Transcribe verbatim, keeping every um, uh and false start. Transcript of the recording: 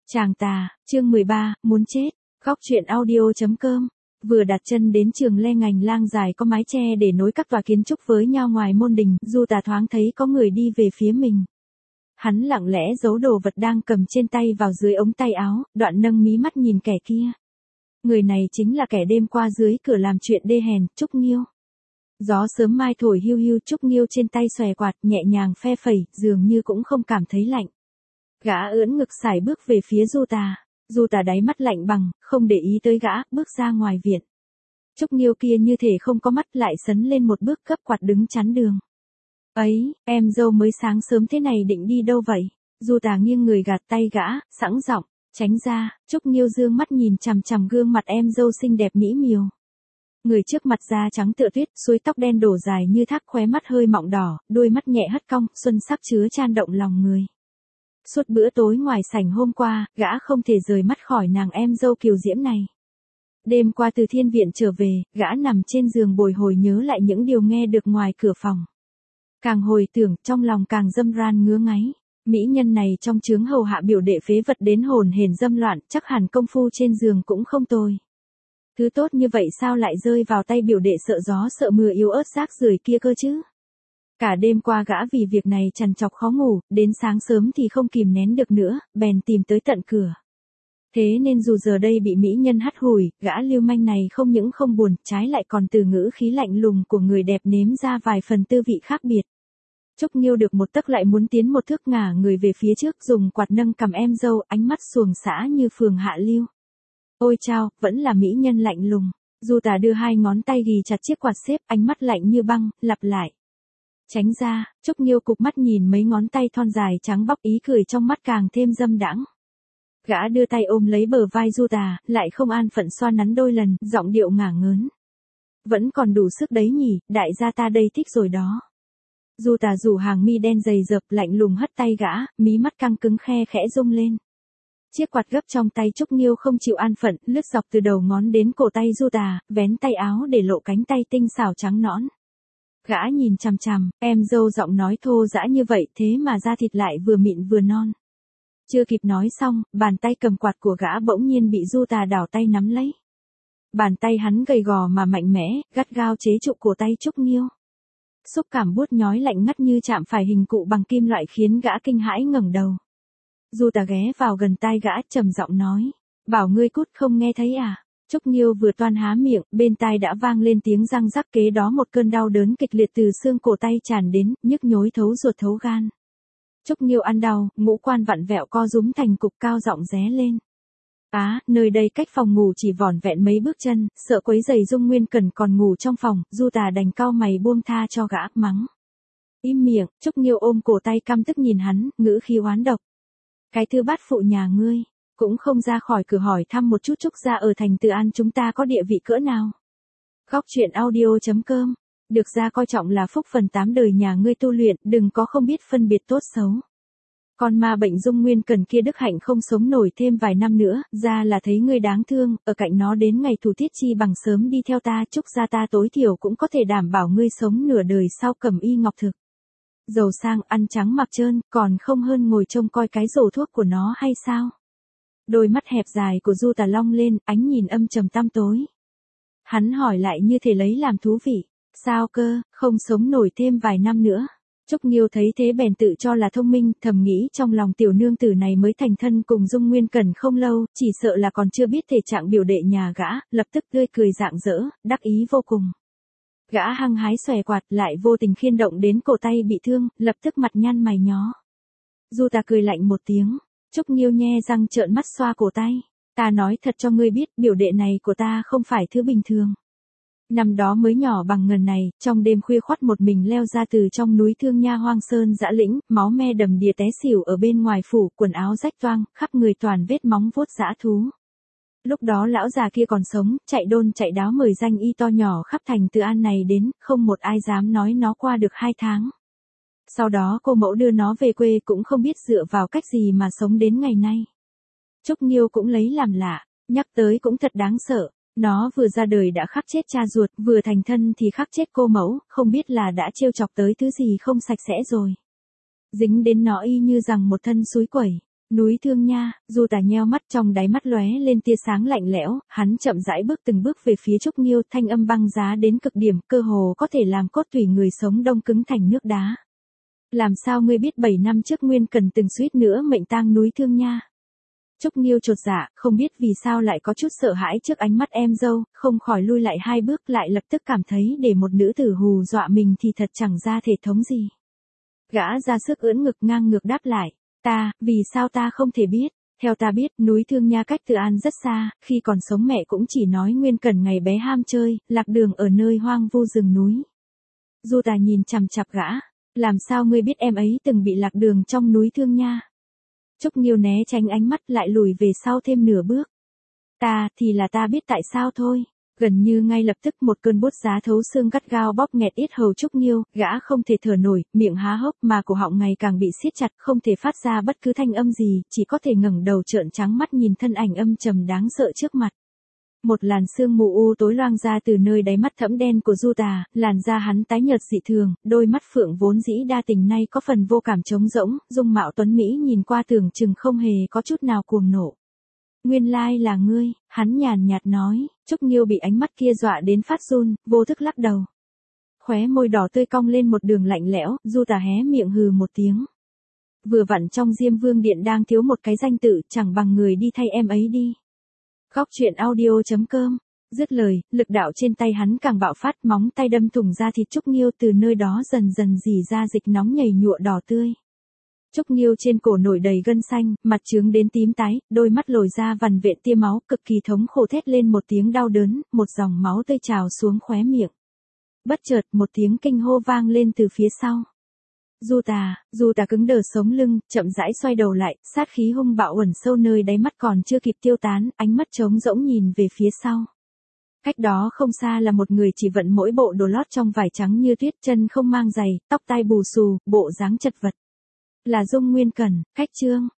Chàng tà, chương mười ba, muốn chết. Góc truyện audio.com. Vừa đặt chân đến trường le ngành lang dài có mái che để nối các tòa kiến trúc với nhau ngoài môn đình, Du Tà thoáng thấy có người đi về phía mình. Hắn lặng lẽ giấu đồ vật đang cầm trên tay vào dưới ống tay áo, đoạn nâng mí mắt nhìn kẻ kia. Người này chính là kẻ đêm qua dưới cửa làm chuyện đê hèn, Trúc Nghiêu. Gió sớm mai thổi hiu hiu, Trúc Nghiêu trên tay xòe quạt nhẹ nhàng phe phẩy, dường như cũng không cảm thấy lạnh. Gã ưỡn ngực sải bước về phía Du Tà. Du Tà đáy mắt lạnh bằng, không để ý tới gã, bước ra ngoài viện. Trúc Nghiêu kia như thể không có mắt, lại sấn lên một bước gấp quạt đứng chắn đường. Ấy, em dâu mới sáng sớm thế này định đi đâu vậy? Du Tà nghiêng người gạt tay gã, sẵn giọng, tránh ra. Trúc Nghiêu dương mắt nhìn chằm chằm gương mặt em dâu xinh đẹp mỹ miều. Người trước mặt da trắng tựa tuyết, suối tóc đen đổ dài như thác, khóe mắt hơi mọng đỏ, đôi mắt nhẹ hất cong, xuân sắc chứa chan động lòng người. Suốt bữa tối ngoài sảnh hôm qua, gã không thể rời mắt khỏi nàng em dâu kiều diễm này. Đêm qua từ thiên viện trở về, gã nằm trên giường bồi hồi nhớ lại những điều nghe được ngoài cửa phòng. Càng hồi tưởng, trong lòng càng dâm ran ngứa ngáy. Mỹ nhân này trong chướng hầu hạ biểu đệ phế vật đến hồn hển dâm loạn, chắc hẳn công phu trên giường cũng không tồi. Thứ tốt như vậy sao lại rơi vào tay biểu đệ sợ gió sợ mưa yếu ớt rác rưởi kia cơ chứ? Cả đêm qua gã vì việc này trằn trọc khó ngủ, đến sáng sớm thì không kìm nén được nữa, bèn tìm tới tận cửa. Thế nên dù giờ đây bị mỹ nhân hắt hủi, gã lưu manh này không những không buồn, trái lại còn từ ngữ khí lạnh lùng của người đẹp nếm ra vài phần tư vị khác biệt. Trúc Nghiêu được một tấc lại muốn tiến một thước, ngả người về phía trước, dùng quạt nâng cầm em dâu, ánh mắt xuồng xã như phường hạ lưu. Ôi chao, vẫn là mỹ nhân lạnh lùng. Du Tà đưa hai ngón tay ghì chặt chiếc quạt xếp, ánh mắt lạnh như băng, lặp lại. Tránh ra. Trúc Nghiêu cụp mắt nhìn mấy ngón tay thon dài trắng bóc, ý cười trong mắt càng thêm dâm đãng. Gã đưa tay ôm lấy bờ vai Du Tà, lại không an phận xoa nắn đôi lần, giọng điệu ngả ngớn. Vẫn còn đủ sức đấy nhỉ, đại gia ta đây thích rồi đó. Du Tà rủ hàng mi đen dày dập, lạnh lùng hất tay gã, mí mắt căng cứng khe khẽ rung lên. Chiếc quạt gấp trong tay Trúc Nghiêu không chịu an phận, lướt dọc từ đầu ngón đến cổ tay Du Tà, vén tay áo để lộ cánh tay tinh xảo trắng nõn. Gã nhìn chằm chằm, em dâu giọng nói thô dã như vậy thế mà da thịt lại vừa mịn vừa non. Chưa kịp nói xong, bàn tay cầm quạt của gã bỗng nhiên bị Du Tà đảo tay nắm lấy. Bàn tay hắn gầy gò mà mạnh mẽ, gắt gao chế trụ cổ tay Trúc Nghiêu. Xúc cảm buốt nhói lạnh ngắt như chạm phải hình cụ bằng kim loại khiến gã kinh hãi ngẩng đầu. Du Tà ghé vào gần tai gã, trầm giọng nói, bảo ngươi cút không nghe thấy à? Trúc Nghiêu vừa toan há miệng, bên tai đã vang lên tiếng răng rắc, kế đó một cơn đau đớn kịch liệt từ xương cổ tay tràn đến, nhức nhối thấu ruột thấu gan. Trúc Nghiêu ăn đau, ngũ quan vặn vẹo co rúm thành cục, cao giọng ré lên. Á, à, nơi đây cách phòng ngủ chỉ vỏn vẹn mấy bước chân, sợ quấy rầy Dung Nguyên Cẩn còn ngủ trong phòng, Du Tà đành cau mày buông tha cho gã, mắng. Im miệng. Trúc Nghiêu ôm cổ tay căm tức nhìn hắn, ngữ khí oán độc. Cái thư bát phụ nhà ngươi, cũng không ra khỏi cửa hỏi thăm một chút Trúc gia ở thành Từ An chúng ta có địa vị cỡ nào. Góc truyện audio.com. Được ra coi trọng là phúc phần tám đời nhà ngươi tu luyện, đừng có không biết phân biệt tốt xấu. Con ma bệnh Dung Nguyên Cẩn kia đức hạnh không sống nổi thêm vài năm nữa, ra là thấy ngươi đáng thương, ở cạnh nó đến ngày thủ tiết chi bằng sớm đi theo ta, Trúc gia ta tối thiểu cũng có thể đảm bảo ngươi sống nửa đời sau cẩm y ngọc thực. Giàu sang ăn trắng mặc trơn, còn không hơn ngồi trông coi cái rổ thuốc của nó hay sao? Đôi mắt hẹp dài của Du Tà long lên, ánh nhìn âm trầm tăm tối. Hắn hỏi lại như thể lấy làm thú vị. Sao cơ, không sống nổi thêm vài năm nữa? Trúc Nghiêu thấy thế bèn tự cho là thông minh, thầm nghĩ trong lòng tiểu nương tử này mới thành thân cùng Dung Nguyên Cẩn không lâu, chỉ sợ là còn chưa biết thể trạng biểu đệ nhà gã, lập tức tươi cười rạng rỡ, đắc ý vô cùng. Gã hăng hái xòe quạt, lại vô tình khiên động đến cổ tay bị thương, lập tức mặt nhăn mày nhó. Du Tà cười lạnh một tiếng. Trúc Nghiêu nhe răng trợn mắt xoa cổ tay. Ta nói thật cho ngươi biết, biểu đệ này của ta không phải thứ bình thường. Năm đó mới nhỏ bằng ngần này, trong đêm khuya khoắt một mình leo ra từ trong núi Thương Nha hoang sơn dã lĩnh, máu me đầm đìa té xỉu ở bên ngoài phủ, quần áo rách toang, khắp người toàn vết móng vuốt dã thú. Lúc đó lão già kia còn sống, chạy đôn chạy đáo mời danh y to nhỏ khắp thành Từ An này đến, không một ai dám nói nó qua được hai tháng. Sau đó cô mẫu đưa nó về quê cũng không biết dựa vào cách gì mà sống đến ngày nay. Trúc Nghiêu cũng lấy làm lạ, nhắc tới cũng thật đáng sợ. Nó vừa ra đời đã khắc chết cha ruột, vừa thành thân thì khắc chết cô mẫu, không biết là đã trêu chọc tới thứ gì không sạch sẽ rồi. Dính đến nó y như rằng một thân suối quẩy. Núi Thương Nha, Du Tà nheo mắt, trong đáy mắt lóe lên tia sáng lạnh lẽo, hắn chậm rãi bước từng bước về phía Trúc Nghiêu, thanh âm băng giá đến cực điểm, cơ hồ có thể làm cốt tủy người sống đông cứng thành nước đá. Làm sao ngươi biết bảy năm trước Nguyên Cần từng suýt nữa mệnh tang núi Thương Nha? Trúc Nghiêu chột dạ, không biết vì sao lại có chút sợ hãi trước ánh mắt em dâu, không khỏi lui lại hai bước, lại lập tức cảm thấy để một nữ tử hù dọa mình thì thật chẳng ra thể thống gì. Gã ra sức ưỡn ngực ngang ngược đáp lại, ta, vì sao ta không thể biết? Theo ta biết, núi Thương Nha cách Từ An rất xa, khi còn sống mẹ cũng chỉ nói Nguyên Cần ngày bé ham chơi, lạc đường ở nơi hoang vu rừng núi. Du Tà nhìn chằm chằm gã, làm sao ngươi biết em ấy từng bị lạc đường trong núi Thương Nha? Trúc Nghiêu né tránh ánh mắt, lại lùi về sau thêm nửa bước. Ta, thì là ta biết tại sao thôi. Gần như ngay lập tức một cơn buốt giá thấu xương gắt gao bóp nghẹt yết hầu Trúc Nghiêu, gã không thể thở nổi, miệng há hốc mà cổ họng ngày càng bị siết chặt, không thể phát ra bất cứ thanh âm gì, chỉ có thể ngẩng đầu trợn trắng mắt nhìn thân ảnh âm trầm đáng sợ trước mặt. Một làn sương mù u tối loang ra từ nơi đáy mắt thẫm đen của Du Tà, làn da hắn tái nhợt dị thường, đôi mắt phượng vốn dĩ đa tình nay có phần vô cảm trống rỗng, dung mạo tuấn mỹ nhìn qua tưởng chừng không hề có chút nào cuồng nộ. Nguyên lai là ngươi, hắn nhàn nhạt nói. Trúc Nghiêu bị ánh mắt kia dọa đến phát run, vô thức lắc đầu. Khóe môi đỏ tươi cong lên một đường lạnh lẽo, Du Tà hé miệng hừ một tiếng. Vừa vặn trong Diêm Vương Điện đang thiếu một cái danh tự, chẳng bằng người đi thay em ấy đi. Góc truyện audio chấm com. Dứt lời, lực đạo trên tay hắn càng bạo phát, móng tay đâm thủng da thịt Trúc Nghiêu, từ nơi đó dần dần rỉ ra dịch nóng nhầy nhụa đỏ tươi. Trúc Nghiêu trên cổ nổi đầy gân xanh, mặt trướng đến tím tái, đôi mắt lồi ra vằn vện tia máu, cực kỳ thống khổ thét lên một tiếng đau đớn, một dòng máu tươi trào xuống khóe miệng. Bất chợt, một tiếng kinh hô vang lên từ phía sau. Du Tà, Du Tà cứng đờ sống lưng, chậm rãi xoay đầu lại, sát khí hung bạo ẩn sâu nơi đáy mắt còn chưa kịp tiêu tán, ánh mắt trống rỗng nhìn về phía sau. Cách đó không xa là một người chỉ vận mỗi bộ đồ lót trong vải trắng như tuyết, chân không mang giày, tóc tai bù xù, bộ dáng chật vật. Là Dung Nguyên Cẩn. Cách chương